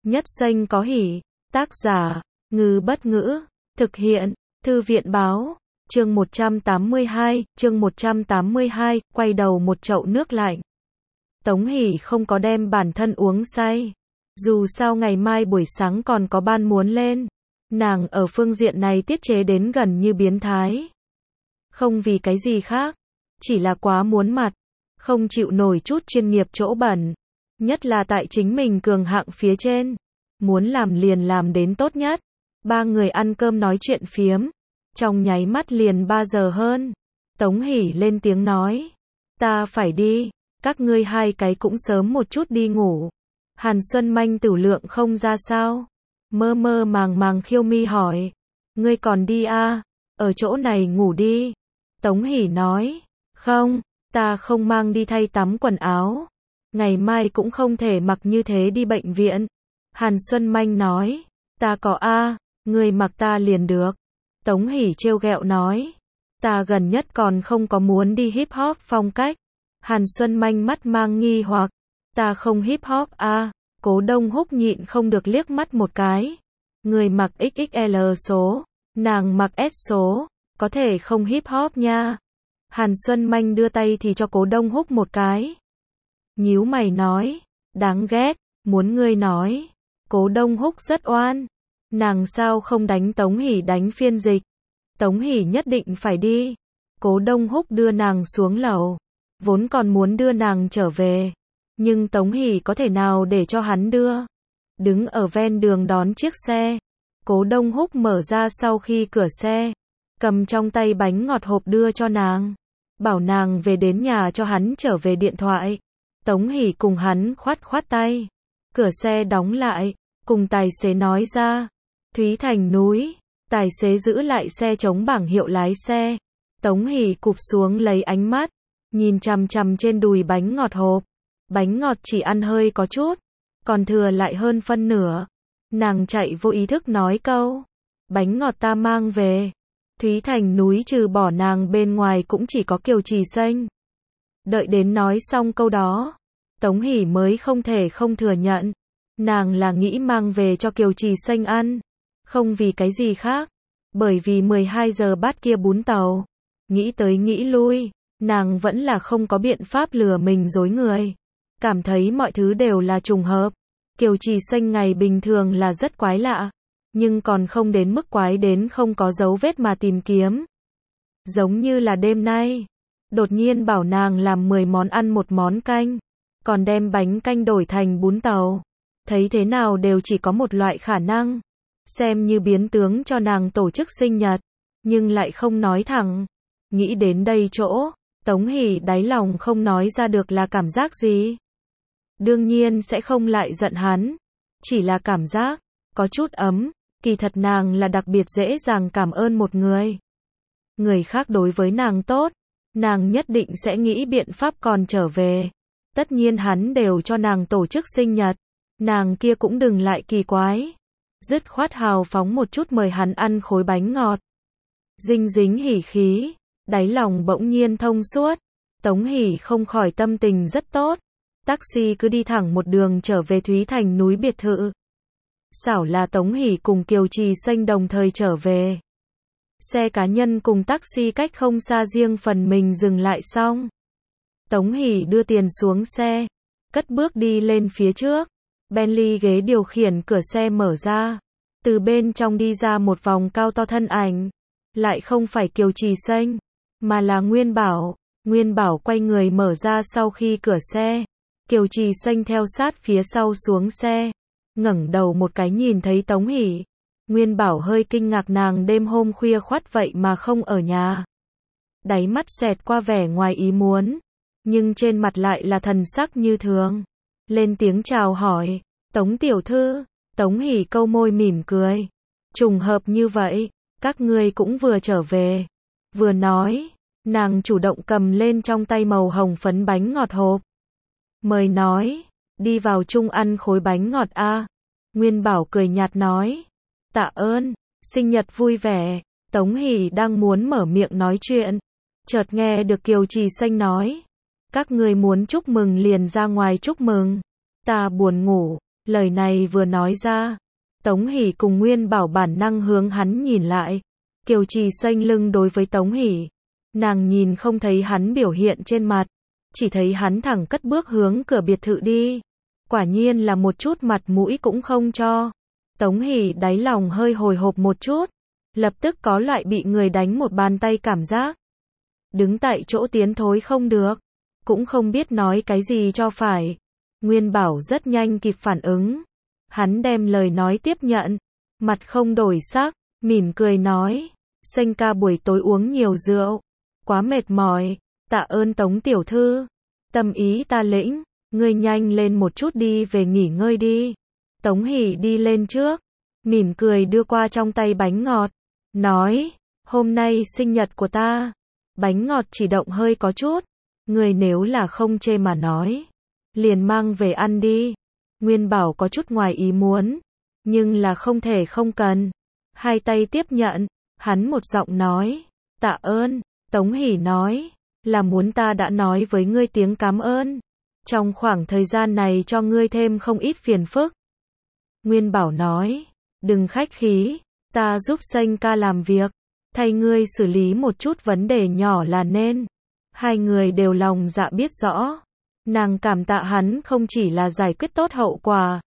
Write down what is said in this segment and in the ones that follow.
Nhất xanh có hỉ. Tác giả, Ngư Bất Ngữ. Thực hiện, Thư viện Báo. Chương 182, quay đầu một chậu nước lạnh. Tống Hỷ không có đem bản thân uống say. Dù sao ngày mai buổi sáng còn có ban muốn lên. Nàng ở phương diện này tiết chế đến gần như biến thái. Không vì cái gì khác. Chỉ là quá muốn mặt. Không chịu nổi chút chuyên nghiệp chỗ bẩn. Nhất là tại chính mình cường hạng phía trên. Muốn làm liền làm đến tốt nhất. Ba người ăn cơm nói chuyện phiếm. Trong nháy mắt liền 3 giờ hơn. Tống Hỷ lên tiếng nói. Ta phải đi. Các ngươi hai cái cũng sớm một chút đi ngủ. Hàn Xuân Manh Tử Lượng không ra sao. Mơ mơ màng màng khiêu mi hỏi. Ngươi còn đi à? Ở chỗ này ngủ đi. Tống Hỷ nói. Không, ta không mang đi thay tắm quần áo. Ngày mai cũng không thể mặc như thế đi bệnh viện. Hàn Xuân Manh nói. Ta có a, ngươi mặc ta liền được. Tống Hỷ trêu ghẹo nói. Ta gần nhất còn không có muốn đi hip hop phong cách. Hàn Xuân Manh mắt mang nghi hoặc. Ta không hip hop a. Cố Đông Húc nhịn không được liếc mắt một cái. Người mặc XXL số, nàng mặc S số, có thể không hip hop nha. Hàn Xuân Manh đưa tay thì cho Cố Đông Húc một cái. Nhíu mày nói, đáng ghét, muốn ngươi nói. Cố Đông Húc rất oan. Nàng sao không đánh Tống Hỷ đánh phiên dịch. Tống Hỷ nhất định phải đi. Cố Đông Húc đưa nàng xuống lầu. Vốn còn muốn đưa nàng trở về. Nhưng Tống Hỷ có thể nào để cho hắn đưa. Đứng ở ven đường đón chiếc xe. Cố Đông Húc mở ra sau khi cửa xe. Cầm trong tay bánh ngọt hộp đưa cho nàng. Bảo nàng về đến nhà cho hắn trở về điện thoại. Tống Hỷ cùng hắn khoát khoát tay. Cửa xe đóng lại. Cùng tài xế nói ra. Thúy Thành núi. Tài xế giữ lại xe chống bảng hiệu lái xe. Tống Hỷ cụp xuống lấy ánh mắt. Nhìn chằm chằm trên đùi bánh ngọt hộp. Bánh ngọt chỉ ăn hơi có chút. Còn thừa lại hơn phân nửa. Nàng chạy vô ý thức nói câu. Bánh ngọt ta mang về. Thúy Thành núi trừ bỏ nàng bên ngoài cũng chỉ có Kiều Trì Xanh. Đợi đến nói xong câu đó. Tống Hỷ mới không thể không thừa nhận. Nàng là nghĩ mang về cho Kiều Trì Xanh ăn. Không vì cái gì khác. Bởi vì 12 giờ bát kia bún tàu. Nghĩ tới nghĩ lui. Nàng vẫn là không có biện pháp lừa mình dối người. Cảm thấy mọi thứ đều là trùng hợp. Kiều Trì Xanh ngày bình thường là rất quái lạ. Nhưng còn không đến mức quái đến không có dấu vết mà tìm kiếm. Giống như là đêm nay. Đột nhiên bảo nàng làm 10 món ăn một món canh. Còn đem bánh canh đổi thành bún tàu. Thấy thế nào đều chỉ có một loại khả năng. Xem như biến tướng cho nàng tổ chức sinh nhật. Nhưng lại không nói thẳng. Nghĩ đến đây chỗ. Tống Hỷ đáy lòng không nói ra được là cảm giác gì. Đương nhiên sẽ không lại giận hắn. Chỉ là cảm giác. Có chút ấm. Kỳ thật nàng là đặc biệt dễ dàng cảm ơn một người. Người khác đối với nàng tốt. Nàng nhất định sẽ nghĩ biện pháp còn trở về. Tất nhiên hắn đều cho nàng tổ chức sinh nhật. Nàng kia cũng đừng lại kỳ quái. Dứt khoát hào phóng một chút mời hắn ăn khối bánh ngọt. Dinh dính hỉ khí. Đáy lòng bỗng nhiên thông suốt. Tống Hỷ không khỏi tâm tình rất tốt. Taxi cứ đi thẳng một đường trở về Thúy Thành núi biệt thự. Xảo là Tống Hỷ cùng Kiều Trì Xanh đồng thời trở về. Xe cá nhân cùng taxi cách không xa riêng phần mình dừng lại xong. Tống Hỷ đưa tiền xuống xe. Cất bước đi lên phía trước. Bentley ghế điều khiển cửa xe mở ra. Từ bên trong đi ra một vòng cao to thân ảnh. Lại không phải Kiều Trì Xanh. Mà là Nguyên Bảo. Nguyên Bảo quay người mở ra sau khi cửa xe. Kiều Trì Xanh theo sát phía sau xuống xe. Ngẩng đầu một cái nhìn thấy Tống Hỷ. Nguyên Bảo hơi kinh ngạc nàng đêm hôm khuya khoắt vậy mà không ở nhà. Đáy mắt xẹt qua vẻ ngoài ý muốn. Nhưng trên mặt lại là thần sắc như thường. Lên tiếng chào hỏi. Tống tiểu thư. Tống Hỷ câu môi mỉm cười. Trùng hợp như vậy. Các ngươi cũng vừa trở về. Vừa nói. Nàng chủ động cầm lên trong tay màu hồng phấn bánh ngọt hộp. Mời nói. Đi vào chung ăn khối bánh ngọt a. Nguyên Bảo cười nhạt nói. Tạ ơn. Sinh nhật vui vẻ. Tống Hỷ đang muốn mở miệng nói chuyện. Chợt nghe được Kiều Trì Xanh nói. Các người muốn chúc mừng liền ra ngoài chúc mừng. Ta buồn ngủ. Lời này vừa nói ra, Tống Hỷ cùng Nguyên Bảo bản năng hướng hắn nhìn lại. Kiều Trì xanh lưng đối với Tống Hỷ. Nàng nhìn không thấy hắn biểu hiện trên mặt, chỉ thấy hắn thẳng cất bước hướng cửa biệt thự đi. Quả nhiên là một chút mặt mũi cũng không cho. Tống Hỷ đáy lòng hơi hồi hộp một chút, lập tức có loại bị người đánh một bàn tay cảm giác. Đứng tại chỗ tiến thối không được, cũng không biết nói cái gì cho phải. Nguyên Bảo rất nhanh kịp phản ứng. Hắn đem lời nói tiếp nhận, mặt không đổi sắc, mỉm cười nói, Xanh ca buổi tối uống nhiều rượu, quá mệt mỏi, tạ ơn Tống tiểu thư. Tâm ý ta lĩnh, ngươi nhanh lên một chút đi về nghỉ ngơi đi. Tống Hỷ đi lên trước, mỉm cười đưa qua trong tay bánh ngọt, nói, hôm nay sinh nhật của ta, bánh ngọt chỉ động hơi có chút, ngươi nếu là không chê mà nói, liền mang về ăn đi. Nguyên Bảo có chút ngoài ý muốn, nhưng là không thể không cần. Hai tay tiếp nhận, hắn một giọng nói, tạ ơn. Tống Hỷ nói, là muốn ta đã nói với ngươi tiếng cảm ơn. Trong khoảng thời gian này cho ngươi thêm không ít phiền phức. Nguyên Bảo nói, đừng khách khí, ta giúp Xanh ca làm việc, thay ngươi xử lý một chút vấn đề nhỏ là nên. Hai người đều lòng dạ biết rõ. Nàng cảm tạ hắn không chỉ là giải quyết tốt hậu quả,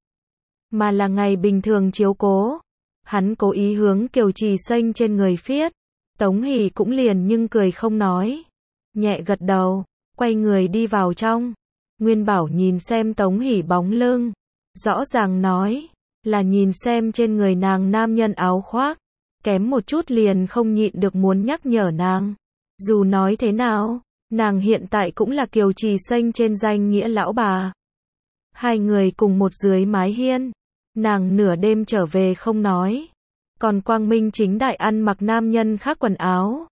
mà là ngày bình thường chiếu cố. Hắn cố ý hướng Kiều Trì xanh trên người phiết. Tống Hỷ cũng liền nhưng cười không nói. Nhẹ gật đầu, quay người đi vào trong. Nguyên Bảo nhìn xem Tống Hỷ bóng lưng, rõ ràng nói, là nhìn xem trên người nàng nam nhân áo khoác, kém một chút liền không nhịn được muốn nhắc nhở nàng. Dù nói thế nào, nàng hiện tại cũng là Kiều Trì xanh trên danh nghĩa lão bà. Hai người cùng một dưới mái hiên, nàng nửa đêm trở về không nói, còn quang minh chính đại ăn mặc nam nhân khác quần áo.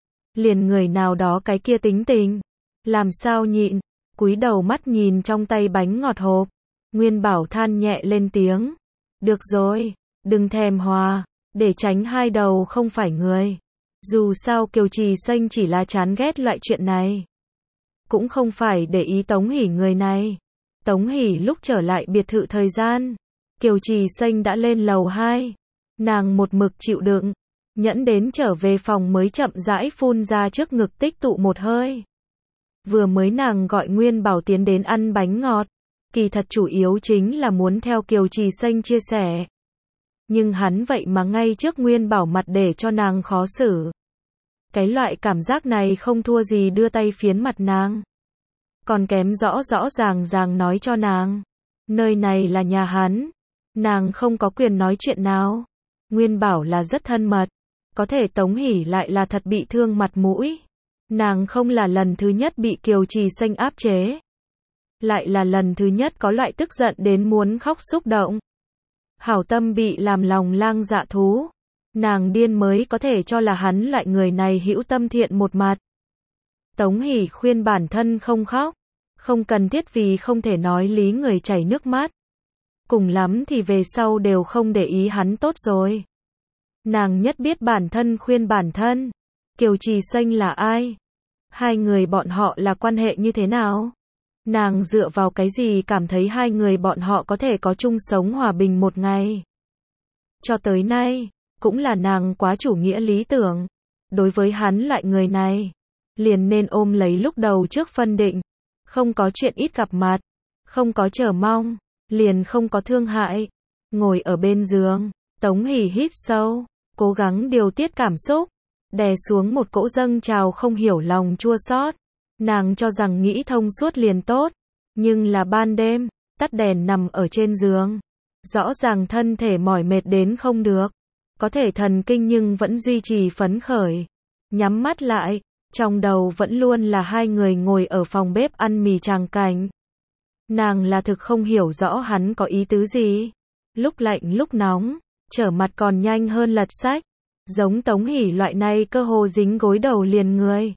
Liền người nào đó cái kia tính tình, làm sao nhịn, cúi đầu mắt nhìn trong tay bánh ngọt hộp. Nguyên Bảo than nhẹ lên tiếng, được rồi, đừng thèm hòa, để tránh hai đầu không phải người. Dù sao Kiều Trì xanh chỉ là chán ghét loại chuyện này, cũng không phải để ý Tống Hỷ người này. Tống Hỷ lúc trở lại biệt thự thời gian, Kiều Trì xanh đã lên lầu 2. Nàng một mực chịu đựng, nhẫn đến trở về phòng mới chậm rãi phun ra trước ngực tích tụ một hơi. Vừa mới nàng gọi Nguyên Bảo tiến đến ăn bánh ngọt, kỳ thật chủ yếu chính là muốn theo Kiều Trì xanh chia sẻ. Nhưng hắn vậy mà ngay trước Nguyên Bảo mặt để cho nàng khó xử. Cái loại cảm giác này không thua gì đưa tay phiến mặt nàng. Còn kém rõ rõ ràng nói cho nàng, nơi này là nhà hắn, nàng không có quyền nói chuyện nào. Nguyên Bảo là rất thân mật, có thể Tống Hỷ lại là thật bị thương mặt mũi. Nàng không là lần thứ nhất bị Kiều Trì xanh áp chế, lại là lần thứ nhất có loại tức giận đến muốn khóc xúc động. Hảo tâm bị làm lòng lang dạ thú. Nàng điên mới có thể cho là hắn loại người này hữu tâm thiện một mặt. Tống Hỷ khuyên bản thân không khóc, không cần thiết vì không thể nói lý người chảy nước mắt. Cùng lắm thì về sau đều không để ý hắn tốt rồi. Nàng nhất biết bản thân khuyên bản thân. Kiều Trì xanh là ai? Hai người bọn họ là quan hệ như thế nào? Nàng dựa vào cái gì cảm thấy hai người bọn họ có thể có chung sống hòa bình một ngày? Cho tới nay, cũng là nàng quá chủ nghĩa lý tưởng. Đối với hắn loại người này, liền nên ôm lấy lúc đầu trước phân định. Không có chuyện ít gặp mặt, không có chờ mong, liền không có thương hại. Ngồi ở bên giường, Tống Hỷ hít sâu, cố gắng điều tiết cảm xúc, đè xuống một cỗ dâng trào không hiểu lòng chua xót. Nàng cho rằng nghĩ thông suốt liền tốt, nhưng là ban đêm, tắt đèn nằm ở trên giường, rõ ràng thân thể mỏi mệt đến không được, có thể thần kinh nhưng vẫn duy trì phấn khởi. Nhắm mắt lại, trong đầu vẫn luôn là hai người ngồi ở phòng bếp ăn mì tràng cảnh. Nàng là thực không hiểu rõ hắn có ý tứ gì. Lúc lạnh lúc nóng, trở mặt còn nhanh hơn lật sách. Giống Tống Hỷ loại này cơ hồ dính gối đầu liền người.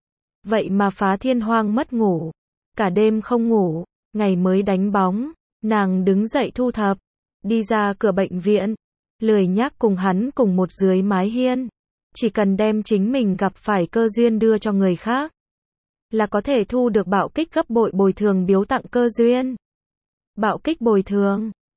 Vậy mà phá thiên hoang mất ngủ. Cả đêm không ngủ, ngày mới đánh bóng. Nàng đứng dậy thu thập, đi ra cửa bệnh viện. Lười nhác cùng hắn cùng một dưới mái hiên. Chỉ cần đem chính mình gặp phải cơ duyên đưa cho người khác, là có thể thu được bạo kích gấp bội bồi thường biếu tặng cơ duyên. Bạo kích bồi thường,